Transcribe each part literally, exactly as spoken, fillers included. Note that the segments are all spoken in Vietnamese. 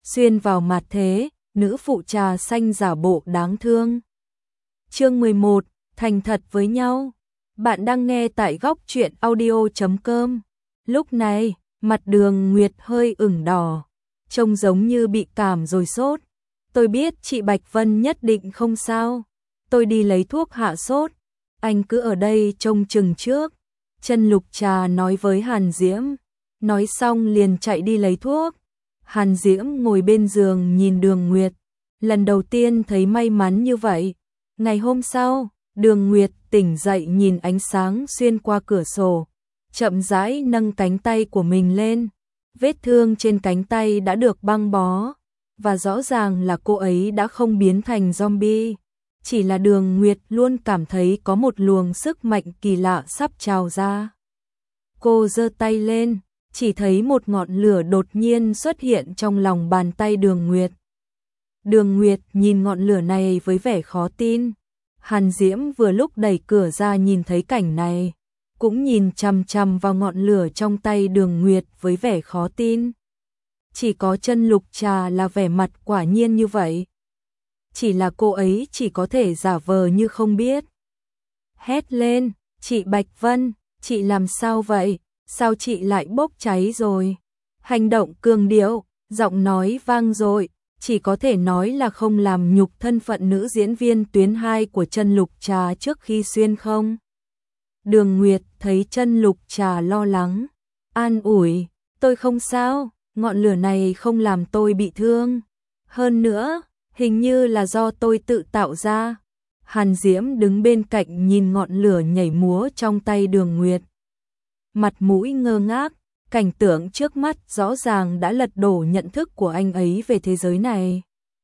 xuyên vào mặt thế, nữ phụ trà xanh giả bộ đáng thương. Chương mười một, thành thật với nhau. Bạn đang nghe tại góc truyện audio chấm com. Lúc này, mặt Đường Nguyệt hơi ửng đỏ, trông giống như bị cảm rồi sốt. Tôi biết chị Bạch Vân nhất định không sao. Tôi đi lấy thuốc hạ sốt. Anh cứ ở đây trông chừng trước. Chân Lục Trà nói với Hàn Diễm. Nói xong liền chạy đi lấy thuốc. Hàn Diễm ngồi bên giường nhìn Đường Nguyệt. Lần đầu tiên thấy may mắn như vậy. Ngày hôm sau, Đường Nguyệt tỉnh dậy nhìn ánh sáng xuyên qua cửa sổ. Chậm rãi nâng cánh tay của mình lên. Vết thương trên cánh tay đã được băng bó. Và rõ ràng là cô ấy đã không biến thành zombie. Chỉ là Đường Nguyệt luôn cảm thấy có một luồng sức mạnh kỳ lạ sắp trào ra. Cô giơ tay lên, chỉ thấy một ngọn lửa đột nhiên xuất hiện trong lòng bàn tay Đường Nguyệt. Đường Nguyệt nhìn ngọn lửa này với vẻ khó tin. Hàn Diễm vừa lúc đẩy cửa ra nhìn thấy cảnh này, cũng nhìn chằm chằm vào ngọn lửa trong tay Đường Nguyệt với vẻ khó tin. Chỉ có Chân Lục Trà là vẻ mặt quả nhiên như vậy. Chỉ là cô ấy chỉ có thể giả vờ như không biết. Hét lên, chị Bạch Vân, chị làm sao vậy? Sao chị lại bốc cháy rồi? Hành động cường điệu, giọng nói vang dội, chỉ có thể nói là không làm nhục thân phận nữ diễn viên tuyến hai của Chân Lục Trà trước khi xuyên không. Đường Nguyệt thấy Chân Lục Trà lo lắng, an ủi, tôi không sao, ngọn lửa này không làm tôi bị thương. Hơn nữa, hình như là do tôi tự tạo ra. Hàn Diễm đứng bên cạnh nhìn ngọn lửa nhảy múa trong tay Đường Nguyệt. Mặt mũi ngơ ngác, cảnh tượng trước mắt rõ ràng đã lật đổ nhận thức của anh ấy về thế giới này.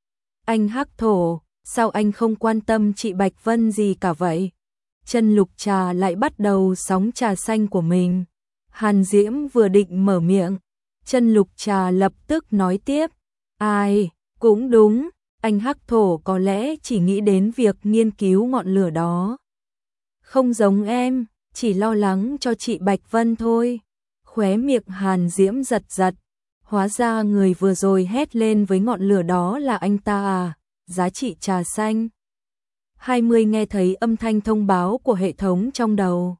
Anh Hắc Thổ, sao anh không quan tâm chị Bạch Vân gì cả vậy? Chân Lục Trà lại bắt đầu sóng trà xanh của mình. Hàn Diễm vừa định mở miệng, Chân Lục Trà lập tức nói tiếp. Ai, cũng đúng, anh Hắc Thổ có lẽ chỉ nghĩ đến việc nghiên cứu ngọn lửa đó. Không giống em, chỉ lo lắng cho chị Bạch Vân thôi. Khóe miệng Hàn Diễm giật giật. Hóa ra người vừa rồi hét lên với ngọn lửa đó là anh ta à, giá trị trà xanh. hai mươi nghe thấy âm thanh thông báo của hệ thống trong đầu.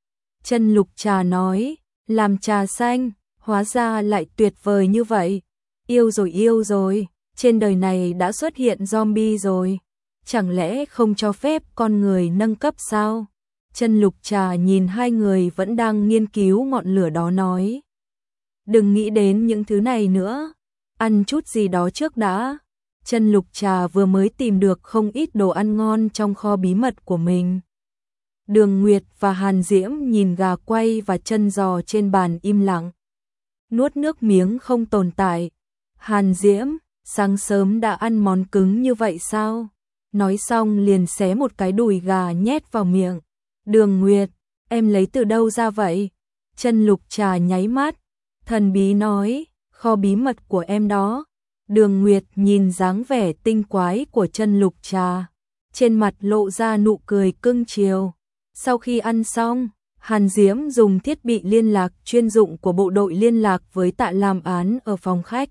Chân Lục Trà nói, làm trà xanh, hóa ra lại tuyệt vời như vậy. Yêu rồi yêu rồi, trên đời này đã xuất hiện zombie rồi. Chẳng lẽ không cho phép con người nâng cấp sao? Chân Lục Trà nhìn hai người vẫn đang nghiên cứu ngọn lửa đó nói. Đừng nghĩ đến những thứ này nữa, ăn chút gì đó trước đã. Chân Lục Trà vừa mới tìm được không ít đồ ăn ngon trong kho bí mật của mình. Đường Nguyệt và Hàn Diễm nhìn gà quay và chân giò trên bàn im lặng. Nuốt nước miếng không tồn tại. Hàn Diễm, sáng sớm đã ăn món cứng như vậy sao? Nói xong liền xé một cái đùi gà nhét vào miệng. Đường Nguyệt, em lấy từ đâu ra vậy? Chân Lục Trà nháy mắt, thần bí nói, kho bí mật của em đó. Đường Nguyệt nhìn dáng vẻ tinh quái của Chân Lục Trà, trên mặt lộ ra nụ cười cưng chiều. Sau khi ăn xong, Hàn Diễm dùng thiết bị liên lạc chuyên dụng của bộ đội liên lạc với Tạ Lam Án ở phòng khách.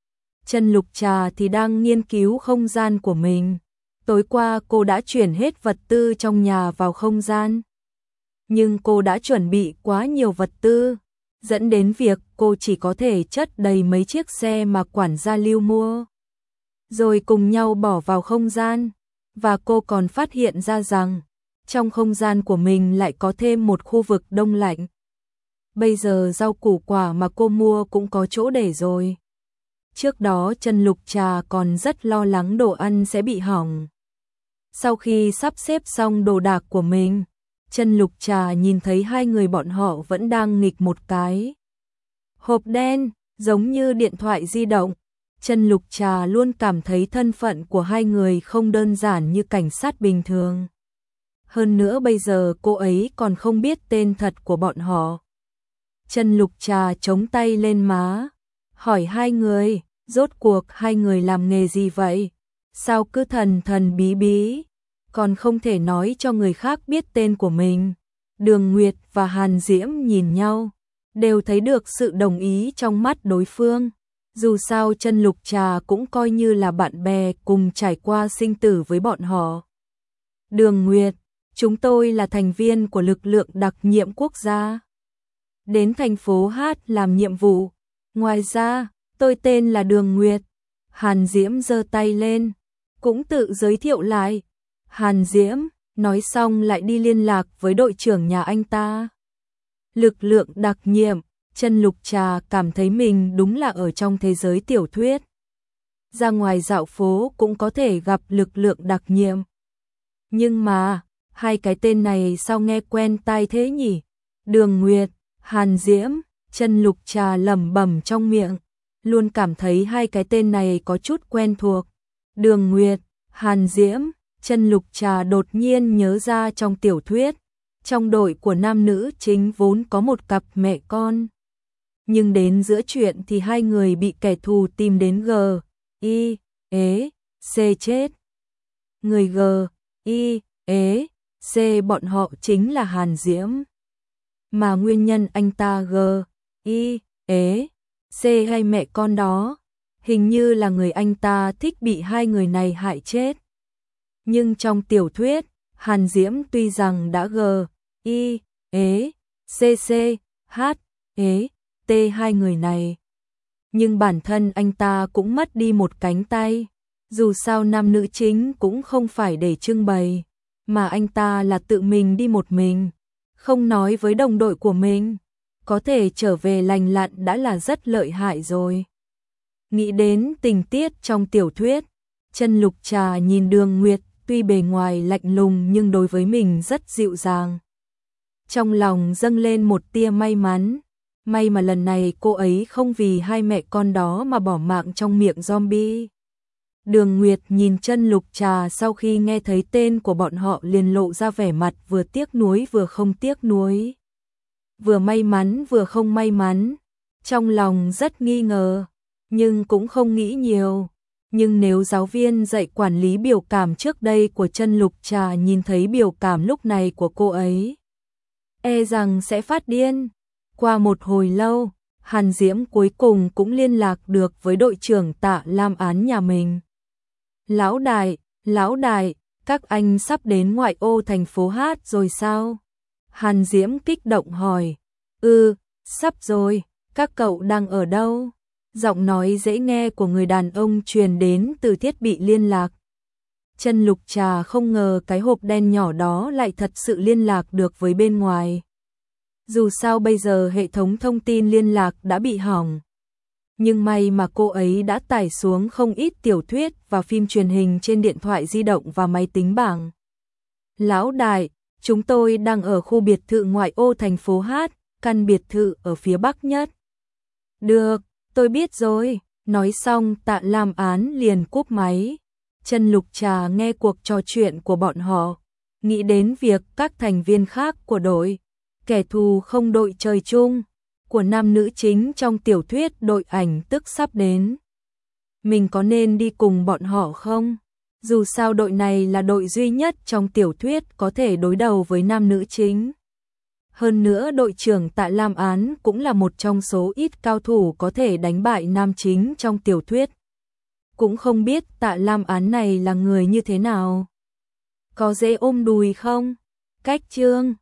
Chân Lục Trà thì đang nghiên cứu không gian của mình. Tối qua cô đã chuyển hết vật tư trong nhà vào không gian. Nhưng cô đã chuẩn bị quá nhiều vật tư, dẫn đến việc cô chỉ có thể chất đầy mấy chiếc xe mà quản gia Lưu mua. Rồi cùng nhau bỏ vào không gian. Và cô còn phát hiện ra rằng, trong không gian của mình lại có thêm một khu vực đông lạnh. Bây giờ rau củ quả mà cô mua cũng có chỗ để rồi. Trước đó Chân Lục Trà còn rất lo lắng đồ ăn sẽ bị hỏng. Sau khi sắp xếp xong đồ đạc của mình, Chân Lục Trà nhìn thấy hai người bọn họ vẫn đang nghịch một cái hộp đen, giống như điện thoại di động. Chân Lục Trà luôn cảm thấy thân phận của hai người không đơn giản như cảnh sát bình thường. Hơn nữa bây giờ cô ấy còn không biết tên thật của bọn họ. Chân Lục Trà chống tay lên má, hỏi hai người, rốt cuộc hai người làm nghề gì vậy? Sao cứ thần thần bí bí, còn không thể nói cho người khác biết tên của mình? Đường Nguyệt và Hàn Diễm nhìn nhau, đều thấy được sự đồng ý trong mắt đối phương. Dù sao Chân Lục Trà cũng coi như là bạn bè cùng trải qua sinh tử với bọn họ. Đường Nguyệt, chúng tôi là thành viên của lực lượng đặc nhiệm quốc gia. Đến thành phố Hát làm nhiệm vụ. Ngoài ra, tôi tên là Đường Nguyệt. Hàn Diễm giơ tay lên, cũng tự giới thiệu lại. Hàn Diễm, nói xong lại đi liên lạc với đội trưởng nhà anh ta. Lực lượng đặc nhiệm, Chân Lục Trà cảm thấy mình đúng là ở trong thế giới tiểu thuyết. Ra ngoài dạo phố cũng có thể gặp lực lượng đặc nhiệm. Nhưng mà, hai cái tên này sao nghe quen tai thế nhỉ? Đường Nguyệt, Hàn Diễm, Chân Lục Trà lẩm bẩm trong miệng, luôn cảm thấy hai cái tên này có chút quen thuộc. Đường Nguyệt, Hàn Diễm, Chân Lục Trà đột nhiên nhớ ra trong tiểu thuyết, trong đội của nam nữ chính vốn có một cặp mẹ con. Nhưng đến giữa chuyện thì hai người bị kẻ thù tìm đến G, I, ế, C chết. Người G, I, ế, C bọn họ chính là Hàn Diễm. Mà nguyên nhân anh ta G, I, ế, C hay mẹ con đó, hình như là người anh ta thích bị hai người này hại chết. Nhưng trong tiểu thuyết, Hàn Diễm tuy rằng đã G, I, ế, C C, H, ế, T hai người này. Nhưng bản thân anh ta cũng mất đi một cánh tay. Dù sao nam nữ chính cũng không phải để trưng bày, mà anh ta là tự mình đi một mình, không nói với đồng đội của mình. Có thể trở về lành lặn đã là rất lợi hại rồi. Nghĩ đến tình tiết trong tiểu thuyết, Chân Lục Trà nhìn Đường Nguyệt tuy bề ngoài lạnh lùng nhưng đối với mình rất dịu dàng. Trong lòng dâng lên một tia may mắn. May mà lần này cô ấy không vì hai mẹ con đó mà bỏ mạng trong miệng zombie. Đường Nguyệt nhìn Chân Lục Trà sau khi nghe thấy tên của bọn họ liền lộ ra vẻ mặt vừa tiếc nuối vừa không tiếc nuối. Vừa may mắn vừa không may mắn. Trong lòng rất nghi ngờ, nhưng cũng không nghĩ nhiều. Nhưng nếu giáo viên dạy quản lý biểu cảm trước đây của Chân Lục Trà nhìn thấy biểu cảm lúc này của cô ấy, e rằng sẽ phát điên. Qua một hồi lâu, Hàn Diễm cuối cùng cũng liên lạc được với đội trưởng Tạ Lam Án nhà mình. Lão đại, lão đại, các anh sắp đến ngoại ô thành phố Hát rồi sao? Hàn Diễm kích động hỏi. Ừ, sắp rồi, các cậu đang ở đâu? Giọng nói dễ nghe của người đàn ông truyền đến từ thiết bị liên lạc. Chân Lục Trà không ngờ cái hộp đen nhỏ đó lại thật sự liên lạc được với bên ngoài. Dù sao bây giờ hệ thống thông tin liên lạc đã bị hỏng. Nhưng may mà cô ấy đã tải xuống không ít tiểu thuyết và phim truyền hình trên điện thoại di động và máy tính bảng. Lão đại, chúng tôi đang ở khu biệt thự ngoại ô thành phố Hát, căn biệt thự ở phía bắc nhất. Được, tôi biết rồi. Nói xong Tạ Lam Án liền cúp máy. Chân Lục Trà nghe cuộc trò chuyện của bọn họ, nghĩ đến việc các thành viên khác của đội, kẻ thù không đội trời chung, của nam nữ chính trong tiểu thuyết đội ảnh tức sắp đến. Mình có nên đi cùng bọn họ không? Dù sao đội này là đội duy nhất trong tiểu thuyết có thể đối đầu với nam nữ chính. Hơn nữa đội trưởng Tạ Lam Án cũng là một trong số ít cao thủ có thể đánh bại nam chính trong tiểu thuyết. Cũng không biết Tạ Lam Án này là người như thế nào. Có dễ ôm đùi không? Cách chương